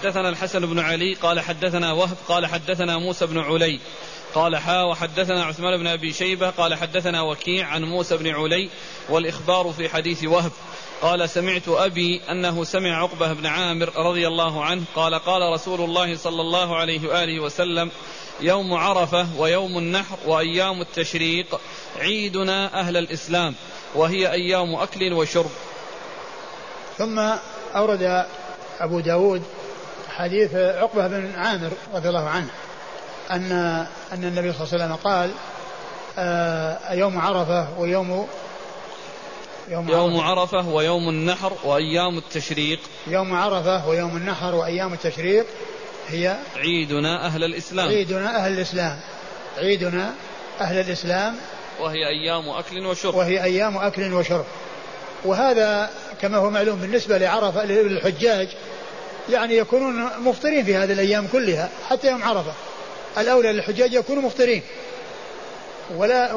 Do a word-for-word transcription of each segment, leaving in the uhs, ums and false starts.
حدثنا الحسن بن علي قال حدثنا وهب قال حدثنا موسى بن علي قال حا وحدثنا عثمان بن أبي شيبة قال حدثنا وكيع عن موسى بن علي والإخبار في حديث وهب قال سمعت أبي أنه سمع عقبة بن عامر رضي الله عنه قال قال رسول الله صلى الله عليه وآله وسلم يوم عرفة ويوم النحر وأيام التشريق عيدنا أهل الإسلام وهي أيام أكل وشرب. ثم أورد أبو داود حديث عقبة بن عامر رضي الله عنه أن أن النبي صلى الله عليه وسلم قال آه يوم عرفة ويوم يوم, يوم عرفة, عرفة ويوم النحر وأيام التشريق يوم عرفة ويوم النحر وأيام التشريق هي عيدنا أهل الإسلام عيدنا أهل الإسلام عيدنا أهل الإسلام وهي أيام أكل وشرب وهي أيام أكل وشرب. وهذا كما هو معلوم بالنسبة لعرفة للحجاج يعني يكونون مفطرين في هذه الأيام كلها حتى يوم عرفة الأولى للحجاج يكونوا مفطرين ولا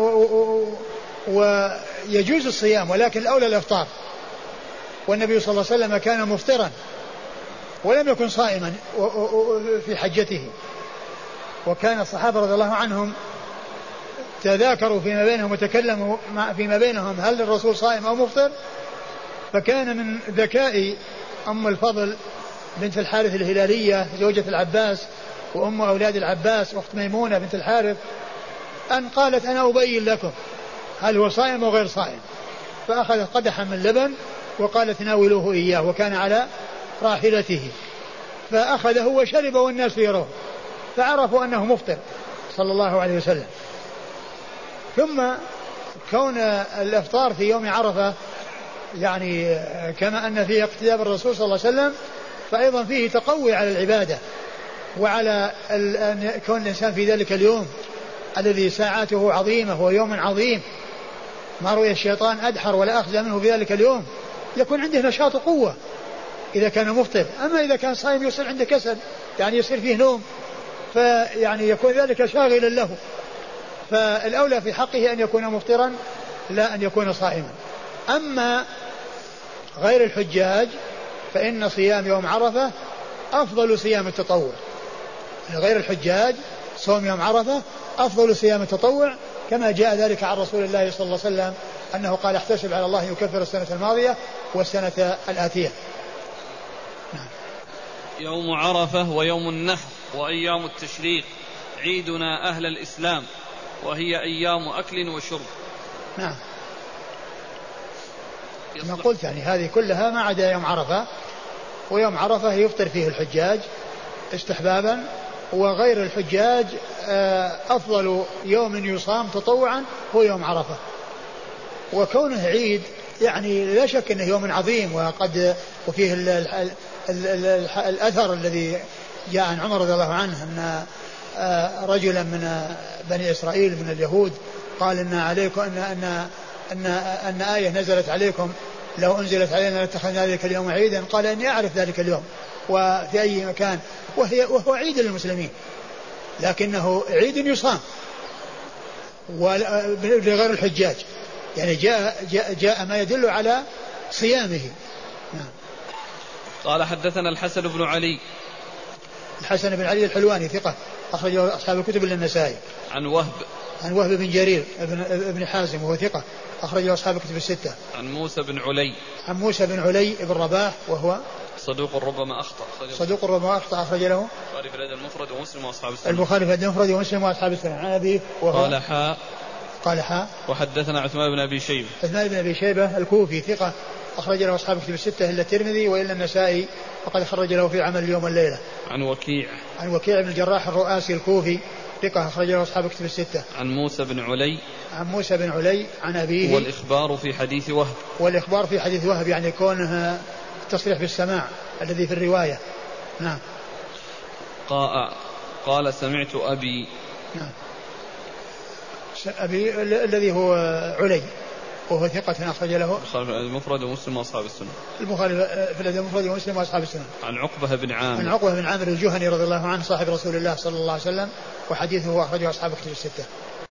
ويجوز الصيام ولكن الأولى الإفطار. والنبي صلى الله عليه وسلم كان مفطرا ولم يكن صائما في حجته. وكان الصحابة رضي الله عنهم تذاكروا فيما بينهم وتكلموا فيما بينهم هل الرسول صائم أو مفطر. فكان من ذكاء أم الفضل بنت الحارث الهلالية زوجة العباس وأم أولاد العباس أخت ميمونة بنت الحارث أن قالت أنا أبين لكم هل هو صائم أو غير صائم. فأخذت قدحا من لبن وقالت ناولوه إياه وكان على راحلته فأخذه وشرب والناس يرون فعرفوا أنه مفطر صلى الله عليه وسلم. ثم كون الإفطار في يوم عرفة يعني كما أن فيه اقتداء بالرسول صلى الله عليه وسلم فأيضا فيه تقوي على العبادة وعلى أن كون الإنسان في ذلك اليوم الذي ساعاته عظيمة هو يوم عظيم ما رؤي الشيطان أدحر ولا أخزى منه في ذلك اليوم يكون عنده نشاط وقوة إذا كان مفطر. أما إذا كان صائم يصير عنده كسل يعني يصير فيه نوم فيعني يكون ذلك شاغلا له. فالأولى في حقه أن يكون مفطرا لا أن يكون صائما. أما غير الحجاج فإن صيام يوم عرفة أفضل صيام التطوع. غير الحجاج صوم يوم عرفة أفضل صيام التطوع كما جاء ذلك عن رسول الله صلى الله عليه وسلم أنه قال احتسب على الله يكفر السنة الماضية والسنة الآتية. يوم عرفة ويوم النحر وأيام التشريق عيدنا أهل الإسلام وهي أيام أكل وشرب. نعم ما قلت يعني هذه كلها ما عدا يوم عرفة ويوم عرفة يفطر فيه الحجاج استحبابا وغير الحجاج أفضل يوم يصام تطوعا هو يوم عرفة. وكونه عيد يعني لا شك أنه يوم عظيم وقد وفيه ال ال ال ال الأثر الذي جاء عن عمر رضي الله عنه أن رجلا من بني إسرائيل من اليهود قال إن عليكم أن أن أن أن آية نزلت عليكم لو أنزلت علينا لاتخذنا ذلك اليوم عيدا. قال إني أعرف ذلك اليوم وفي أي مكان وهي وهو عيد للمسلمين لكنه عيد يصام ولغير الحجاج يعني جاء, جاء, جاء ما يدل على صيامه. نعم. قال حدثنا الحسن بن علي الحسن بن علي الحلواني ثقة أخرجه أصحاب الكتب إلا النسائي. عن وهب عن وهب بن جرير ابن, ابن حازم وهو ثقة أخرجه أصحاب الكتب الستة. عن موسى بن علي عن موسى بن علي بن رباح وهو صدوق ربما أخطأ صدوق ربما أخطأ أخرج له البخاري في الأدب المفرد ومسلم وأصحاب السنة البخاري في الأدب المفرد ومسلم وأصحاب السنة. عن أبيه وهو قال حاء قال حاء وحدثنا عثمان بن أبي شيبة عثمان بن أبي شيبة الكوفي ثقة أخرج له أصحاب الكتب الستة إلا الترمذي وإلا النسائي وقد خرج له في عمل اليوم والليلة. عن وكيع عن وكيع بن الجراح الرؤاسي الكوفي ثقة أخرج له أصحاب الكتب الستة. عن موسى بن علي عن موسى بن علي عن أبيه والإخبار في حديث وهب والإخبار في حديث وهب يعني كونه التصريح بالسماع الذي في الرواية. نعم. قال, قال سمعت أبي نعم أبي الذي هو علي وهو ثقة أخرج له البخاري المفرد ومسلم وأصحاب السنة البخاري في الأدب المفرد ومسلم وأصحاب السنة. عن عقبة بن عامر عن عقبة بن عامر الجهني رضي الله عنه صاحب رسول الله صلى الله عليه وسلم وحديثه أخرجه أصحاب الكتب الستة.